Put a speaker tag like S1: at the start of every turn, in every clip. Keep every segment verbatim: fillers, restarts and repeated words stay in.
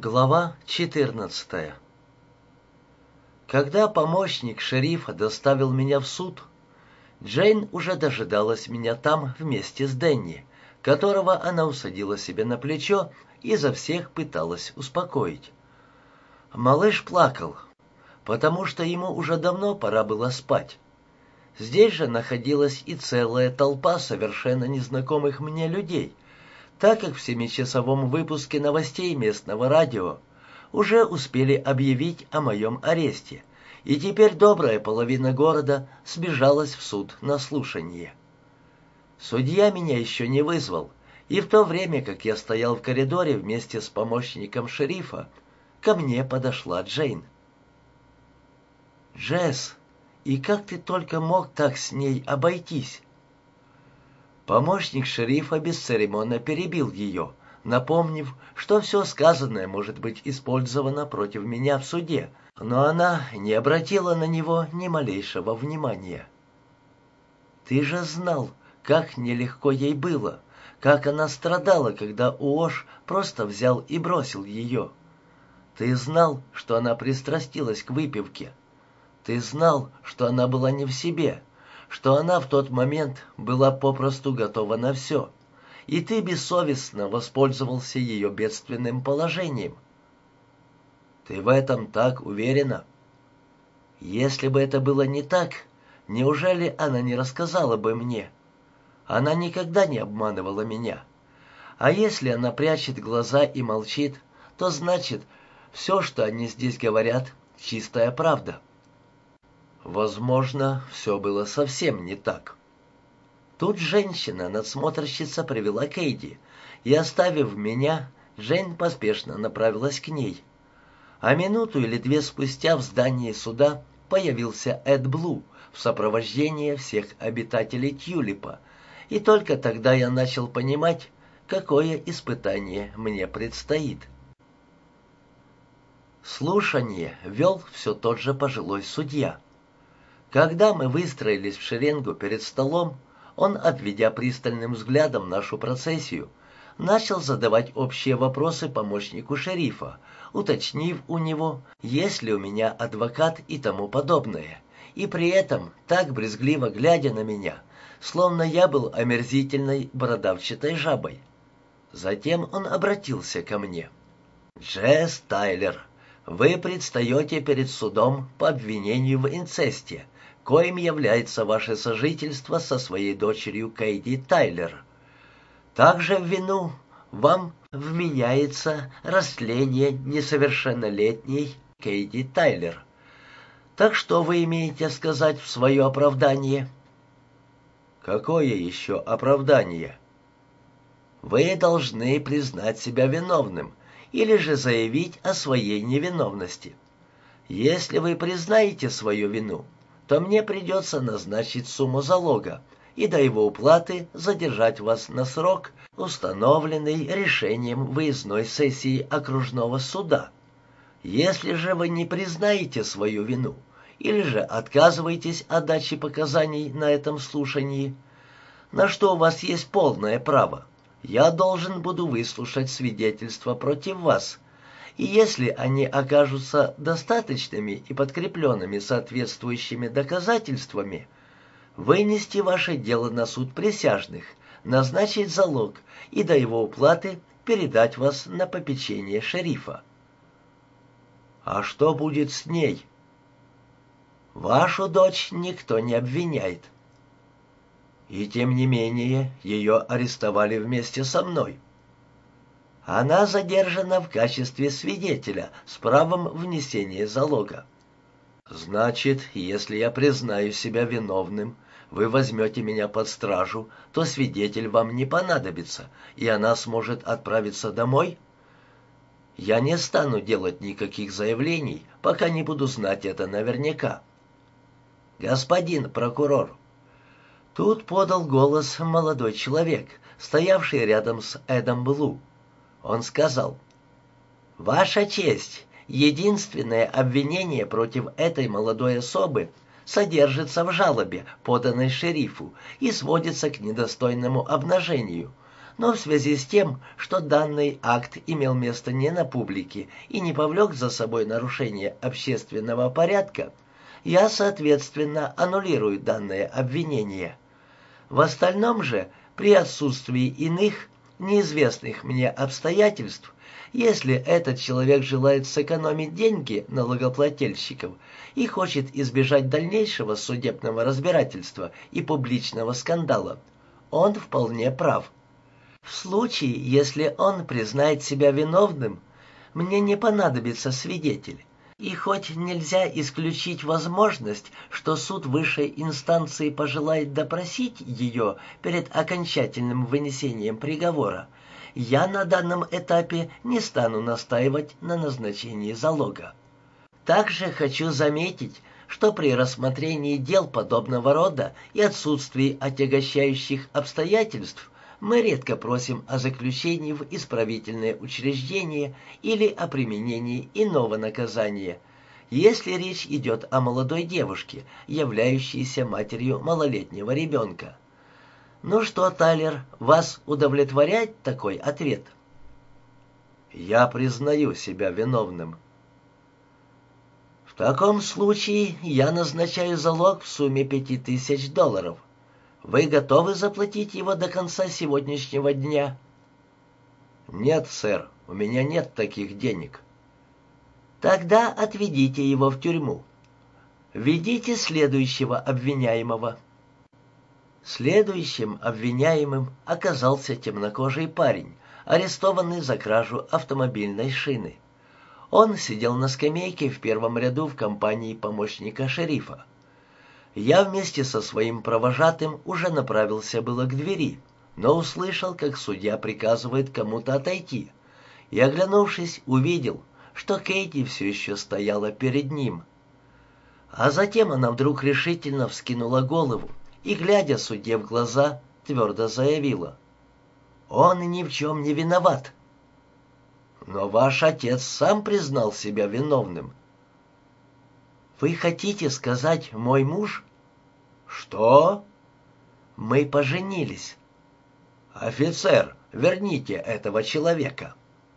S1: Глава четырнадцатая. Когда помощник шерифа доставил меня в суд, Джейн уже дожидалась меня там вместе с Дэнни, которого она усадила себе на плечо и изо всех пыталась успокоить. Малыш плакал, потому что ему уже давно пора было спать. Здесь же находилась и целая толпа совершенно незнакомых мне людей, так как в семичасовом выпуске новостей местного радио уже успели объявить о моем аресте, и теперь добрая половина города сбежалась в суд на слушание. Судья меня еще не вызвал, и в то время, как я стоял в коридоре вместе с помощником шерифа, ко мне подошла Джейн. «Джесс, и как ты только мог так с ней обойтись?» Помощник шерифа бесцеремонно перебил ее, напомнив, что все сказанное может быть использовано против меня в суде, но она не обратила на него ни малейшего внимания. «Ты же знал, как нелегко ей было, как она страдала, когда Уош просто взял и бросил ее. Ты знал, что она пристрастилась к выпивке. Ты знал, что она была не в себе, что она в тот момент была попросту готова на все, и ты бессовестно воспользовался ее бедственным положением. Ты в этом так уверена? Если бы это было не так, неужели она не рассказала бы мне? Она никогда не обманывала меня. А если она прячет глаза и молчит, то значит, все, что они здесь говорят, чистая правда. Возможно, все было совсем не так. Тут женщина-надсмотрщица привела Кейди, и, оставив меня, Джейн поспешно направилась к ней. А минуту или две спустя в здании суда появился Эд Блу в сопровождении всех обитателей Тюлипа, и только тогда я начал понимать, какое испытание мне предстоит. Слушание вел все тот же пожилой судья. Когда мы выстроились в шеренгу перед столом, он, обведя пристальным взглядом нашу процессию, начал задавать общие вопросы помощнику шерифа, уточнив у него, есть ли у меня адвокат и тому подобное, и при этом так брезгливо глядя на меня, словно я был омерзительной бородавчатой жабой. Затем он обратился ко мне. «Джесс Тайлер, вы предстаете перед судом по обвинению в инцесте, коим является ваше сожительство со своей дочерью Кейди Тайлер. Также в вину вам вменяется растление несовершеннолетней Кейди Тайлер. Так что вы имеете сказать в свое оправдание?» «Какое еще оправдание?» «Вы должны признать себя виновным или же заявить о своей невиновности. Если вы признаете свою вину, то мне придется назначить сумму залога и до его уплаты задержать вас на срок, установленный решением выездной сессии окружного суда. Если же вы не признаете свою вину или же отказываетесь от дачи показаний на этом слушании, на что у вас есть полное право, я должен буду выслушать свидетельства против вас, и если они окажутся достаточными и подкрепленными соответствующими доказательствами, вынести ваше дело на суд присяжных, назначить залог и до его уплаты передать вас на попечение шерифа». «А что будет с ней?» «Вашу дочь никто не обвиняет». «И тем не менее ее арестовали вместе со мной». «Она задержана в качестве свидетеля с правом внесения залога». «Значит, если я признаю себя виновным, вы возьмете меня под стражу, то свидетель вам не понадобится, и она сможет отправиться домой?» «Я не стану делать никаких заявлений, пока не буду знать это наверняка». «Господин прокурор». Тут подал голос молодой человек, стоявший рядом с Эдом Блу. Он сказал: «Ваша честь, единственное обвинение против этой молодой особы содержится в жалобе, поданной шерифу, и сводится к недостойному обнажению, но в связи с тем, что данный акт имел место не на публике и не повлек за собой нарушение общественного порядка, я, соответственно, аннулирую данное обвинение. В остальном же, при отсутствии иных, неизвестных мне обстоятельств, если этот человек желает сэкономить деньги налогоплательщиков и хочет избежать дальнейшего судебного разбирательства и публичного скандала, он вполне прав. В случае, если он признает себя виновным, мне не понадобится свидетель. И хоть нельзя исключить возможность, что суд высшей инстанции пожелает допросить ее перед окончательным вынесением приговора, я на данном этапе не стану настаивать на назначении залога. Также хочу заметить, что при рассмотрении дел подобного рода и отсутствии отягощающих обстоятельств мы редко просим о заключении в исправительное учреждение или о применении иного наказания, если речь идет о молодой девушке, являющейся матерью малолетнего ребенка. Ну что, Тайлер, вас удовлетворяет такой ответ? Я признаю себя виновным. В таком случае я назначаю залог в сумме пяти тысяч долларов. Вы готовы заплатить его до конца сегодняшнего дня? Нет, сэр, у меня нет таких денег. Тогда отведите его в тюрьму. Введите следующего обвиняемого. Следующим обвиняемым оказался темнокожий парень, арестованный за кражу автомобильной шины. Он сидел на скамейке в первом ряду в компании помощника шерифа. Я вместе со своим провожатым уже направился было к двери, но услышал, как судья приказывает кому-то отойти, и, оглянувшись, увидел, что Кейти все еще стояла перед ним. А затем она вдруг решительно вскинула голову и, глядя судье в глаза, твердо заявила: «Он ни в чем не виноват». «Но ваш отец сам признал себя виновным». «Вы хотите сказать, мой муж?» «Что?» «Мы поженились». «Офицер, верните этого человека».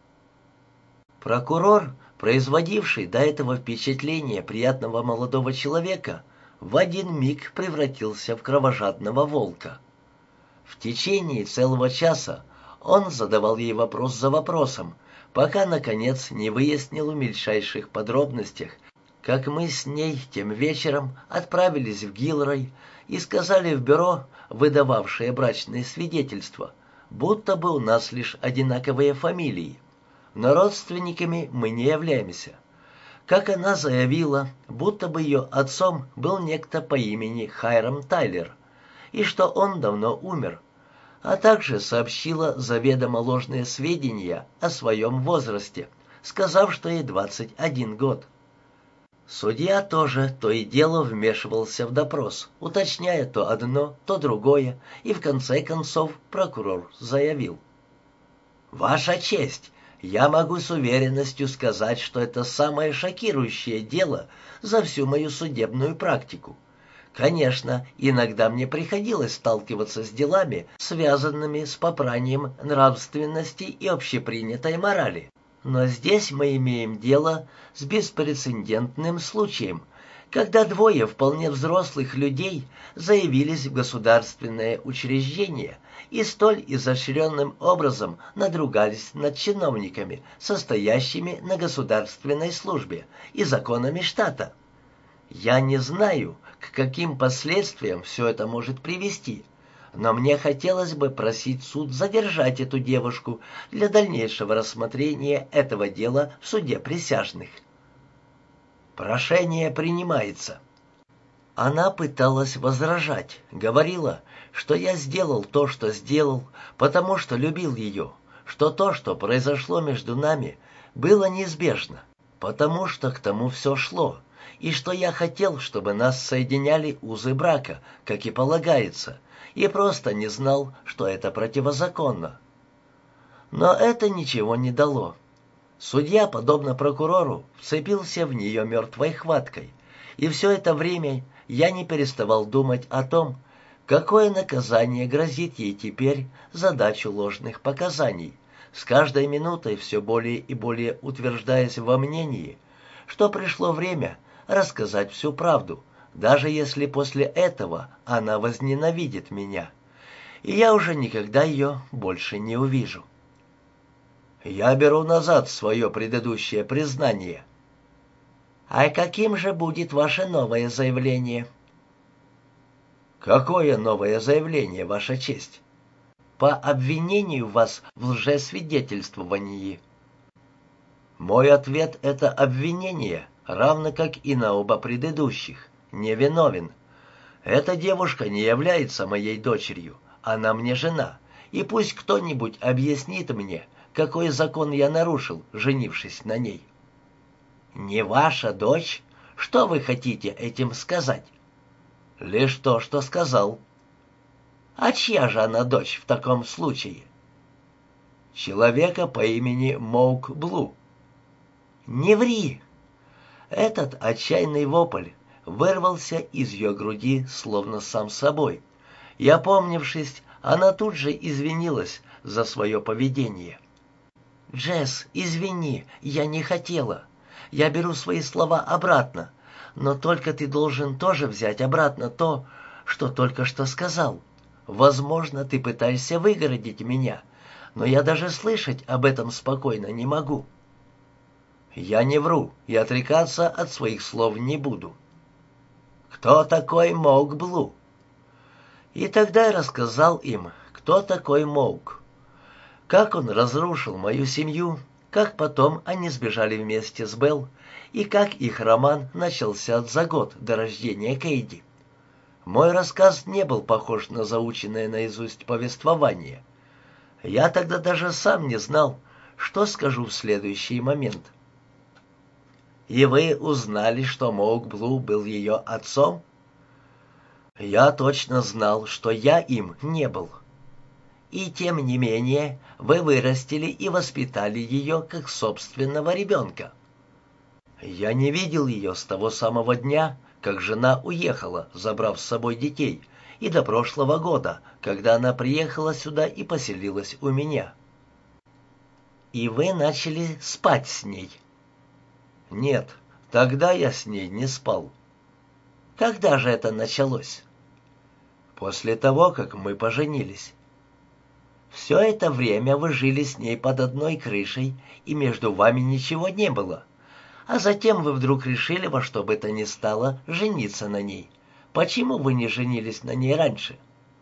S1: Прокурор, производивший до этого впечатление приятного молодого человека, в один миг превратился в кровожадного волка. В течение целого часа он задавал ей вопрос за вопросом, пока, наконец, не выяснил в мельчайших подробностях, как мы с ней тем вечером отправились в Гилрой и сказали в бюро, выдававшее брачные свидетельства, будто бы у нас лишь одинаковые фамилии, но родственниками мы не являемся. Как она заявила, будто бы ее отцом был некто по имени Хайрам Тайлер, и что он давно умер, а также сообщила заведомо ложные сведения о своем возрасте, сказав, что ей двадцать один год. Судья тоже то и дело вмешивался в допрос, уточняя то одно, то другое, и в конце концов прокурор заявил: «Ваша честь, я могу с уверенностью сказать, что это самое шокирующее дело за всю мою судебную практику. Конечно, иногда мне приходилось сталкиваться с делами, связанными с попранием нравственности и общепринятой морали. Но здесь мы имеем дело с беспрецедентным случаем, когда двое вполне взрослых людей заявились в государственное учреждение и столь изощренным образом надругались над чиновниками, состоящими на государственной службе, и законами штата. Я не знаю, к каким последствиям все это может привести, но мне хотелось бы просить суд задержать эту девушку для дальнейшего рассмотрения этого дела в суде присяжных». «Прошение принимается». Она пыталась возражать, говорила, что я сделал то, что сделал, потому что любил ее, что то, что произошло между нами, было неизбежно, потому что к тому все шло, и что я хотел, чтобы нас соединяли узы брака, как и полагается, и просто не знал, что это противозаконно. Но это ничего не дало. Судья, подобно прокурору, вцепился в нее мертвой хваткой, и все это время я не переставал думать о том, Какое наказание грозит ей теперь за дачу ложных показаний, с каждой минутой все более и более утверждаясь во мнении, что пришло время рассказать всю правду, даже если после этого она возненавидит меня, и я уже никогда ее больше не увижу. Я беру назад свое предыдущее признание. А каким же будет ваше новое заявление? Какое новое заявление, Ваша честь? По обвинению вас в лжесвидетельствовании. Мой ответ — это обвинение, равно как и на оба предыдущих. Невиновен. Эта девушка не является моей дочерью, она мне жена, и пусть кто-нибудь объяснит мне, какой закон я нарушил, женившись на ней. Не ваша дочь? Что вы хотите этим сказать? Лишь то, что сказал. А чья же она дочь в таком случае? Человека по имени Моук Блу. Не ври! Этот отчаянный вопль вырвался из ее груди, словно сам собой. И, опомнившись, она тут же извинилась за свое поведение. «Джесс, извини, я не хотела. Я беру свои слова обратно, но только ты должен тоже взять обратно то, что только что сказал. Возможно, ты пытаешься выгородить меня, но я даже слышать об этом спокойно не могу». «Я не вру и отрекаться от своих слов не буду». «Кто такой Моук Блу?» И тогда я рассказал им, кто такой Моук, как он разрушил мою семью, как потом они сбежали вместе с Белл, и как их роман начался за год до рождения Кейди. Мой рассказ не был похож на заученное наизусть повествование. Я тогда даже сам не знал, что скажу в следующий момент. «И вы узнали, что Моук Блу был ее отцом?» Я точно знал, что я им не был. И тем не менее, вы вырастили и воспитали ее как собственного ребенка. Я не видел ее с того самого дня, как жена уехала, забрав с собой детей, и до прошлого года, когда она приехала сюда и поселилась у меня. И вы начали спать с ней? Нет, тогда я с ней не спал. Когда же это началось? После того, как мы поженились. Все это время вы жили с ней под одной крышей, и между вами ничего не было. А затем вы вдруг решили во что бы то ни стало жениться на ней. Почему вы не женились на ней раньше?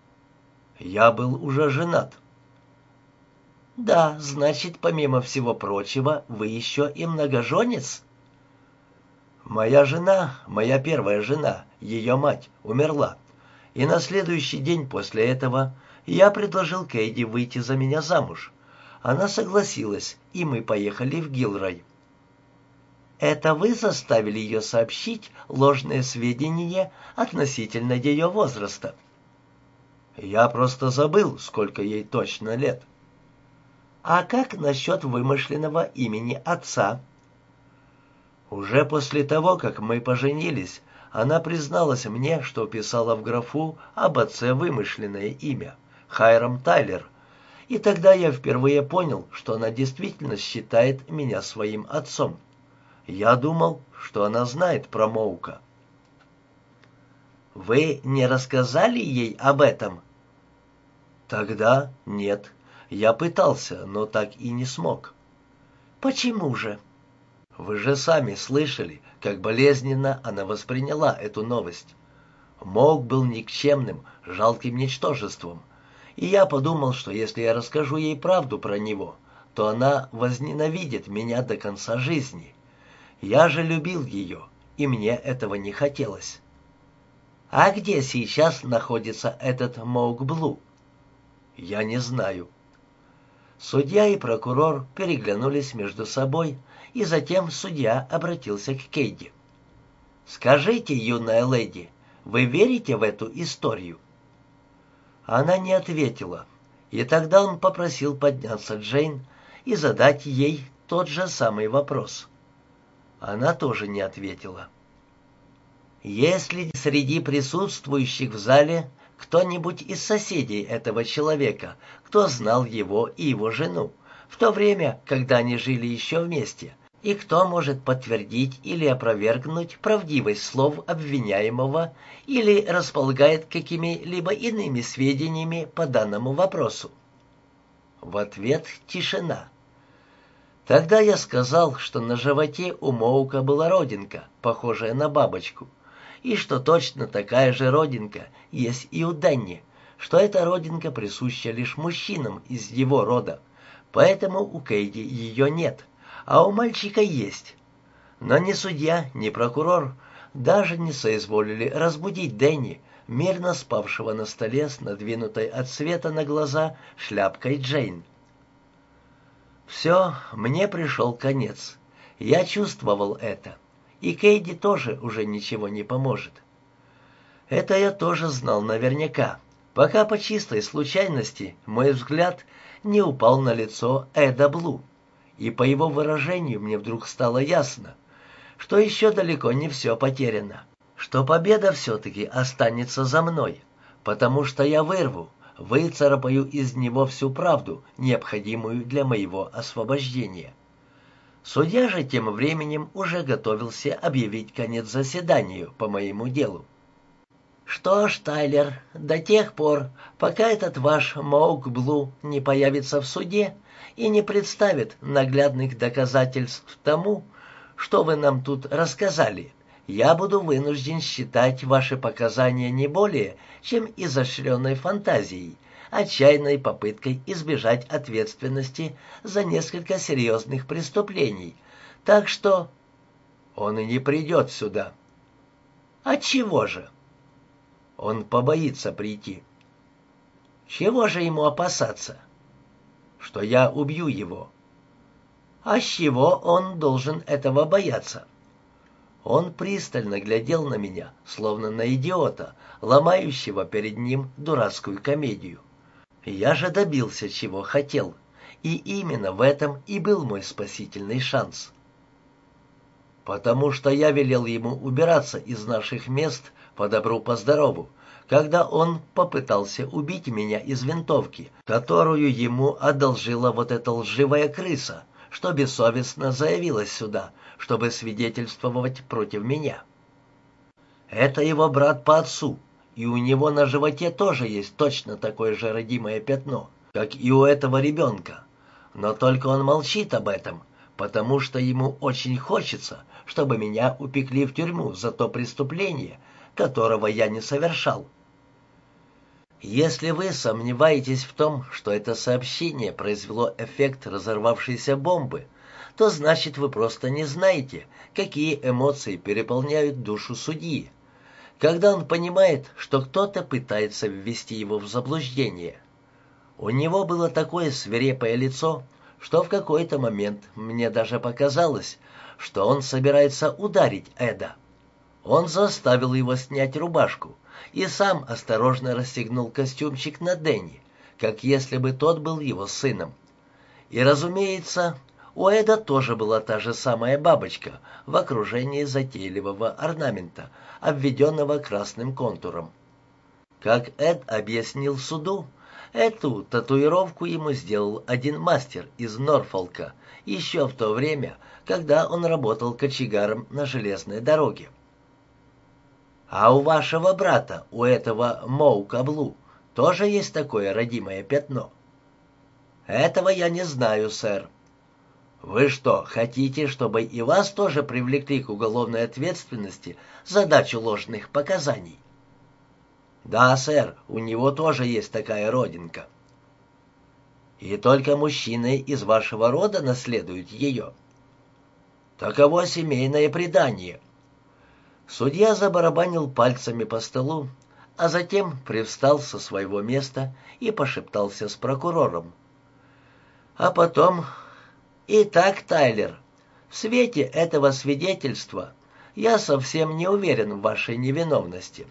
S1: Я был уже женат. Да, значит, помимо всего прочего, вы еще и многоженец? Моя жена, моя первая жена, ее мать, умерла. И на следующий день после этого я предложил Кейди выйти за меня замуж. Она согласилась, и мы поехали в Гилрой. Это вы заставили ее сообщить ложные сведения относительно ее возраста? Я просто забыл, сколько ей точно лет. А как насчет вымышленного имени отца? Уже после того, как мы поженились, она призналась мне, что писала в графу об отце вымышленное имя — Хайрам Тайлер, и тогда я впервые понял, что она действительно считает меня своим отцом. Я думал, что она знает про Моука. Вы не рассказали ей об этом? Тогда нет. Я пытался, но так и не смог. Почему же? Вы же сами слышали, как болезненно она восприняла эту новость. Моук был никчемным, жалким ничтожеством, и я подумал, что если я расскажу ей правду про него, то она возненавидит меня до конца жизни. Я же любил ее, и мне этого не хотелось. А где сейчас находится этот Моук Блу? Я не знаю. Судья и прокурор переглянулись между собой, и затем судья обратился к Кейди. «Скажите, юная леди, вы верите в эту историю?» Она не ответила, и тогда он попросил подняться Джейн и задать ей тот же самый вопрос. Она тоже не ответила. «Есть ли среди присутствующих в зале кто-нибудь из соседей этого человека, кто знал его и его жену, в то время, когда они жили еще вместе, и кто может подтвердить или опровергнуть правдивость слов обвиняемого или располагает какими-либо иными сведениями по данному вопросу? В ответ тишина. Тогда я сказал, что на животе у Моука была родинка, похожая на бабочку, и что точно такая же родинка есть и у Дэнни, что эта родинка присуща лишь мужчинам из его рода, поэтому у Кейди ее нет, а у мальчика есть. Но ни судья, ни прокурор даже не соизволили разбудить Дэнни, мирно спавшего на столе с надвинутой от света на глаза шляпкой Джейн. Все, мне пришел конец. Я чувствовал это. И Кейди тоже уже ничего не поможет. Это я тоже знал наверняка, пока по чистой случайности мой взгляд не упал на лицо Эда Блу. И по его выражению мне вдруг стало ясно, что еще далеко не все потеряно, что победа все-таки останется за мной, потому что я вырву, выцарапаю из него всю правду, необходимую для моего освобождения. Судья же тем временем уже готовился объявить конец заседанию по моему делу. «Что ж, Тайлер, до тех пор, пока этот ваш Моук Блу не появится в суде и не представит наглядных доказательств тому, что вы нам тут рассказали, я буду вынужден считать ваши показания не более, чем изощренной фантазией, отчаянной попыткой избежать ответственности за несколько серьезных преступлений. Так что он и не придет сюда». «Отчего же?» «Он побоится прийти». «Чего же ему опасаться?» «Что я убью его». «А с чего он должен этого бояться?» Он пристально глядел на меня, словно на идиота, ломающего перед ним дурацкую комедию. Я же добился, чего хотел, и именно в этом и был мой спасительный шанс. Потому что я велел ему убираться из наших мест по добру по здорову, когда он попытался убить меня из винтовки, которую ему одолжила вот эта лживая крыса, что бессовестно заявилась сюда, чтобы свидетельствовать против меня. Это его брат по отцу, и у него на животе тоже есть точно такое же родимое пятно, как и у этого ребенка. Но только он молчит об этом, потому что ему очень хочется, чтобы меня упекли в тюрьму за то преступление, которого я не совершал. Если вы сомневаетесь в том, что это сообщение произвело эффект разорвавшейся бомбы, то значит вы просто не знаете, какие эмоции переполняют душу судьи, когда он понимает, что кто-то пытается ввести его в заблуждение. У него было такое свирепое лицо, что в какой-то момент мне даже показалось, что он собирается ударить Эда. Он заставил его снять рубашку и сам осторожно расстегнул костюмчик на Дэнни, как если бы тот был его сыном. И, разумеется, у Эда тоже была та же самая бабочка в окружении затейливого орнамента, обведенного красным контуром. Как Эд объяснил суду, эту татуировку ему сделал один мастер из Норфолка еще в то время, когда он работал кочегаром на железной дороге. «А у вашего брата, у этого Моука Блу, тоже есть такое родимое пятно?» «Этого я не знаю, сэр». «Вы что, хотите, чтобы и вас тоже привлекли к уголовной ответственности за дачу ложных показаний?» «Да, сэр, у него тоже есть такая родинка». «И только мужчины из вашего рода наследуют ее?» «Таково семейное предание». Судья забарабанил пальцами по столу, а затем привстал со своего места и пошептался с прокурором. А потом... «Итак, Тайлер, в свете этого свидетельства я совсем не уверен в вашей невиновности.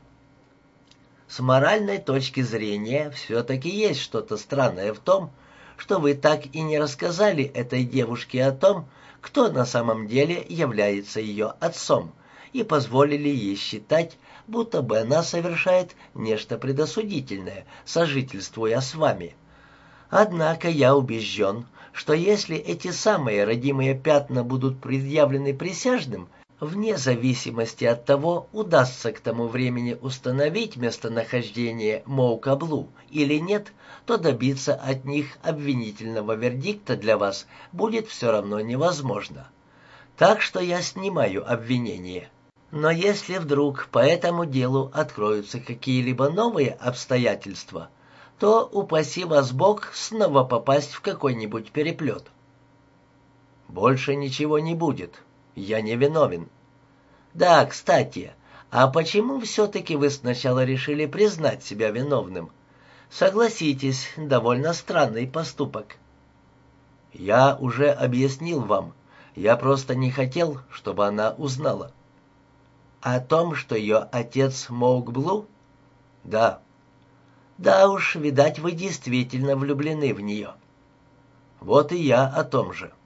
S1: С моральной точки зрения все-таки есть что-то странное в том, что вы так и не рассказали этой девушке о том, кто на самом деле является ее отцом, и позволили ей считать, будто бы она совершает нечто предосудительное, сожительствуя с вами. Однако я убежден, что если эти самые родимые пятна будут предъявлены присяжным, вне зависимости от того, удастся к тому времени установить местонахождение Моука Блу или нет, то добиться от них обвинительного вердикта для вас будет все равно невозможно. Так что я снимаю обвинение. Но если вдруг по этому делу откроются какие-либо новые обстоятельства, то упаси вас Бог снова попасть в какой-нибудь переплет. Больше ничего не будет. Я не виновен. Да, кстати, а почему все-таки вы сначала решили признать себя виновным? Согласитесь, довольно странный поступок. Я уже объяснил вам. Я просто не хотел, чтобы она узнала. О том, что ее отец Моук Блу? Да. Да уж, видать, вы действительно влюблены в нее. Вот и я о том же.